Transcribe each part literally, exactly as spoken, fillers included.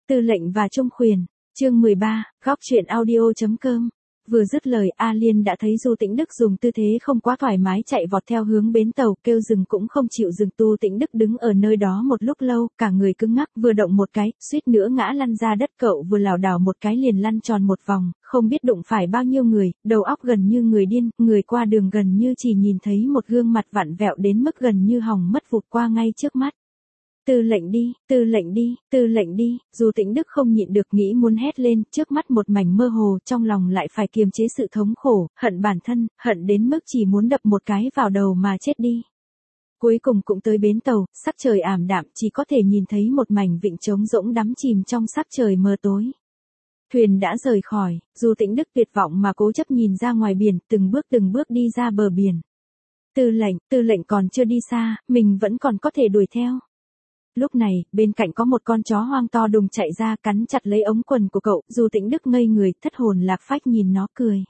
Tư lệnh và Trung Khuyển, chương mười ba, góc truyện audio.com. Vừa dứt lời A Liên đã thấy Du Tĩnh Đức dùng tư thế không quá thoải mái chạy vọt theo hướng bến tàu, kêu dừng cũng không chịu dừng. Tu Tĩnh Đức đứng ở nơi đó một lúc lâu, cả người cứng ngắc, vừa động một cái, suýt nữa ngã lăn ra đất. Cậu vừa lảo đảo một cái liền lăn tròn một vòng, không biết đụng phải bao nhiêu người, đầu óc gần như người điên, người qua đường gần như chỉ nhìn thấy một gương mặt vặn vẹo đến mức gần như hỏng mất vụt qua ngay trước mắt. Tư lệnh đi, tư lệnh đi, tư lệnh đi, Du Tĩnh Đức không nhịn được nghĩ muốn hét lên, trước mắt một mảnh mơ hồ, trong lòng lại phải kiềm chế sự thống khổ, hận bản thân, hận đến mức chỉ muốn đập một cái vào đầu mà chết đi. Cuối cùng cũng tới bến tàu, sắc trời ảm đạm, chỉ có thể nhìn thấy một mảnh vịnh trống rỗng đắm chìm trong sắc trời mờ tối. Thuyền đã rời khỏi, Du Tĩnh Đức tuyệt vọng mà cố chấp nhìn ra ngoài biển, từng bước từng bước đi ra bờ biển. Tư lệnh, tư lệnh còn chưa đi xa, mình vẫn còn có thể đuổi theo. Lúc này, bên cạnh có một con chó hoang to đùng chạy ra cắn chặt lấy ống quần của cậu, Du Tĩnh Đức ngây người, thất hồn lạc phách nhìn nó cười.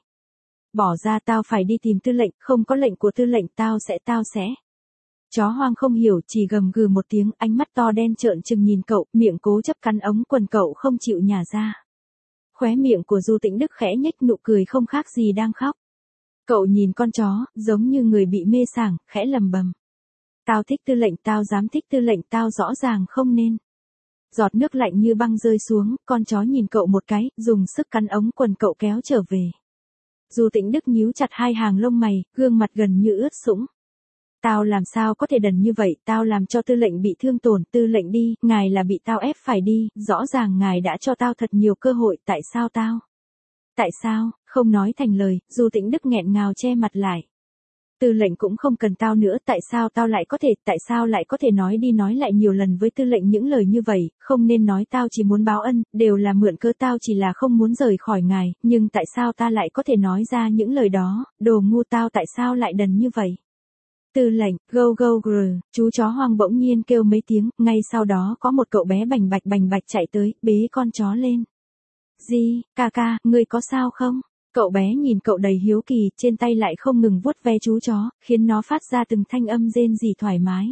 Bỏ ra, tao phải đi tìm tư lệnh, không có lệnh của tư lệnh tao sẽ tao sẽ. Chó hoang không hiểu, chỉ gầm gừ một tiếng, ánh mắt to đen trợn trừng nhìn cậu, miệng cố chấp cắn ống quần cậu không chịu nhả ra. Khóe miệng của Du Tĩnh Đức khẽ nhếch nụ cười không khác gì đang khóc. Cậu nhìn con chó, giống như người bị mê sảng, khẽ lầm bầm. Tao thích tư lệnh, tao dám thích tư lệnh, tao rõ ràng không nên. Giọt nước lạnh như băng rơi xuống, con chó nhìn cậu một cái, dùng sức cắn ống quần cậu kéo trở về. Du Tĩnh Đức nhíu chặt hai hàng lông mày, gương mặt gần như ướt sũng. Tao làm sao có thể đần như vậy, tao làm cho tư lệnh bị thương tổn, tư lệnh đi, ngài là bị tao ép phải đi, rõ ràng ngài đã cho tao thật nhiều cơ hội, tại sao tao? Tại sao, không nói thành lời, Du Tĩnh Đức nghẹn ngào che mặt lại. Tư lệnh cũng không cần tao nữa, tại sao tao lại có thể, tại sao lại có thể nói đi nói lại nhiều lần với tư lệnh những lời như vậy, không nên nói tao chỉ muốn báo ân, đều là mượn cớ, tao chỉ là không muốn rời khỏi ngài, nhưng tại sao ta lại có thể nói ra những lời đó, đồ ngu, tao tại sao lại đần như vậy? Tư lệnh, go go gr, chú chó hoang bỗng nhiên kêu mấy tiếng, ngay sau đó có một cậu bé bành bạch bành bạch chạy tới, bế con chó lên. Di, ca ca, ngươi có sao không? Cậu bé nhìn cậu đầy hiếu kỳ, trên tay lại không ngừng vuốt ve chú chó, khiến nó phát ra từng thanh âm rên rỉ thoải mái.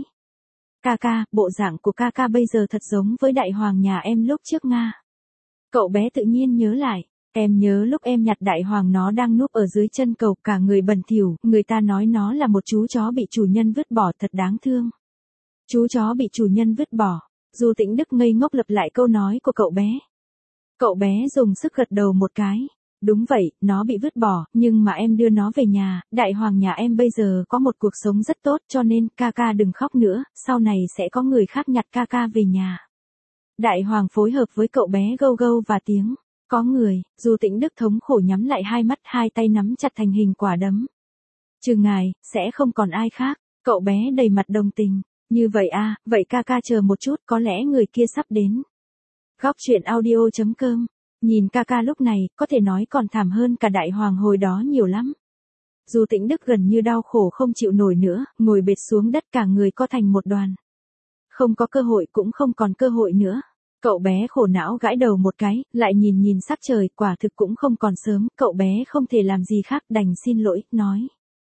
Ca ca, bộ dạng của ca ca bây giờ thật giống với đại hoàng nhà em lúc trước Nga. Cậu bé tự nhiên nhớ lại, em nhớ lúc em nhặt đại hoàng nó đang núp ở dưới chân cầu, cả người bẩn thỉu, người ta nói nó là một chú chó bị chủ nhân vứt bỏ, thật đáng thương. Chú chó bị chủ nhân vứt bỏ, Du Tĩnh Đức ngây ngốc lặp lại câu nói của cậu bé. Cậu bé dùng sức gật đầu một cái. Đúng vậy, nó bị vứt bỏ, nhưng mà em đưa nó về nhà, đại hoàng nhà em bây giờ có một cuộc sống rất tốt, cho nên, ca ca đừng khóc nữa, sau này sẽ có người khác nhặt ca ca về nhà. Đại hoàng phối hợp với cậu bé gâu gâu và tiếng, có người, Du Tĩnh Đức thống khổ nhắm lại hai mắt, hai tay nắm chặt thành hình quả đấm. Trừ ngài, sẽ không còn ai khác, cậu bé đầy mặt đồng tình, như vậy à, vậy ca ca chờ một chút, có lẽ người kia sắp đến. Góc truyện audio.com. Nhìn ca ca lúc này, có thể nói còn thảm hơn cả đại hoàng hồi đó nhiều lắm. Du Tĩnh Đức gần như đau khổ không chịu nổi nữa, ngồi bệt xuống đất cả người co thành một đoàn. Không có cơ hội cũng không còn cơ hội nữa. Cậu bé khổ não gãi đầu một cái, lại nhìn nhìn sắc trời, quả thực cũng không còn sớm, cậu bé không thể làm gì khác, đành xin lỗi, nói.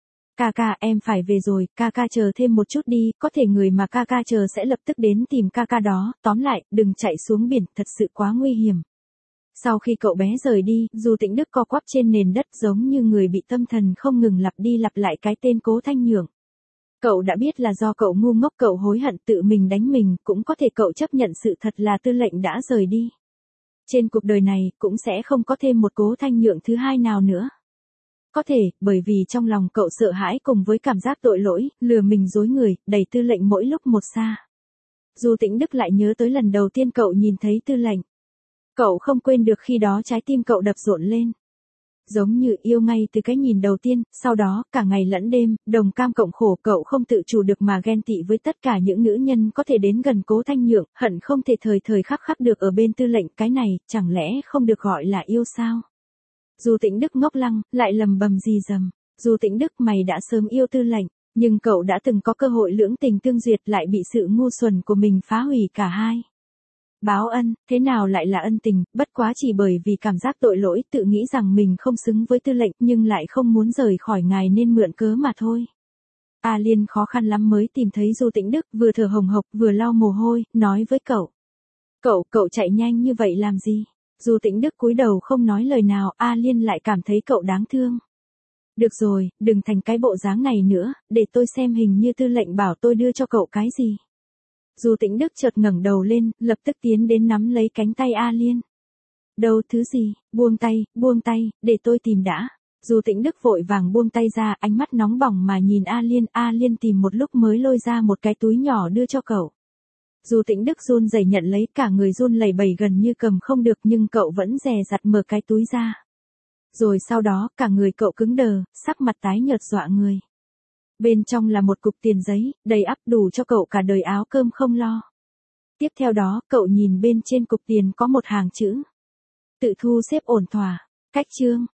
Ca ca, em phải về rồi, ca ca chờ thêm một chút đi, có thể người mà ca ca chờ sẽ lập tức đến tìm ca ca đó, tóm lại, đừng chạy xuống biển, thật sự quá nguy hiểm. Sau khi cậu bé rời đi, Du Tĩnh Đức co quắp trên nền đất giống như người bị tâm thần không ngừng lặp đi lặp lại cái tên Cố Thanh Nhượng. Cậu đã biết là do cậu ngu ngốc, cậu hối hận tự mình đánh mình, cũng có thể cậu chấp nhận sự thật là tư lệnh đã rời đi. Trên cuộc đời này, cũng sẽ không có thêm một Cố Thanh Nhượng thứ hai nào nữa. Có thể, bởi vì trong lòng cậu sợ hãi cùng với cảm giác tội lỗi, lừa mình dối người, đẩy tư lệnh mỗi lúc một xa. Du Tĩnh Đức lại nhớ tới lần đầu tiên cậu nhìn thấy tư lệnh. Cậu không quên được khi đó trái tim cậu đập rộn lên. Giống như yêu ngay từ cái nhìn đầu tiên, sau đó, cả ngày lẫn đêm, đồng cam cộng khổ, cậu không tự chủ được mà ghen tị với tất cả những nữ nhân có thể đến gần Cố Thanh Nhượng, hận không thể thời thời khắc khắc được ở bên tư lệnh, cái này, chẳng lẽ không được gọi là yêu sao? Du Tĩnh Đức ngốc lăng, lại lầm bầm gì dầm. Du Tĩnh Đức, mày đã sớm yêu tư lệnh, nhưng cậu đã từng có cơ hội lưỡng tình tương duyệt, lại bị sự ngu xuẩn của mình phá hủy cả hai. Báo ân, thế nào lại là ân tình, bất quá chỉ bởi vì cảm giác tội lỗi, tự nghĩ rằng mình không xứng với tư lệnh, nhưng lại không muốn rời khỏi ngài nên mượn cớ mà thôi. A Liên khó khăn lắm mới tìm thấy Du Tĩnh Đức, vừa thở hồng hộc vừa lau mồ hôi, nói với cậu. Cậu, cậu chạy nhanh như vậy làm gì? Du Tĩnh Đức cúi đầu không nói lời nào, A Liên lại cảm thấy cậu đáng thương. Được rồi, đừng thành cái bộ dáng này nữa, để tôi xem, hình như tư lệnh bảo tôi đưa cho cậu cái gì. Du Tĩnh Đức chợt ngẩng đầu lên, lập tức tiến đến nắm lấy cánh tay A Liên. Đâu, thứ gì? Buông tay, buông tay, để tôi tìm đã. Du Tĩnh Đức vội vàng buông tay ra, ánh mắt nóng bỏng mà nhìn A Liên. A Liên tìm một lúc mới lôi ra một cái túi nhỏ đưa cho cậu. Du Tĩnh Đức run rẩy nhận lấy, cả người run lẩy bẩy gần như cầm không được, nhưng cậu vẫn dè dặt mở cái túi ra. Rồi sau đó, cả người cậu cứng đờ, sắc mặt tái nhợt dọa người. Bên trong là một cục tiền giấy, đầy ắp đủ cho cậu cả đời áo cơm không lo. Tiếp theo đó, cậu nhìn bên trên cục tiền có một hàng chữ. Tự thu xếp ổn thỏa. Cách chương.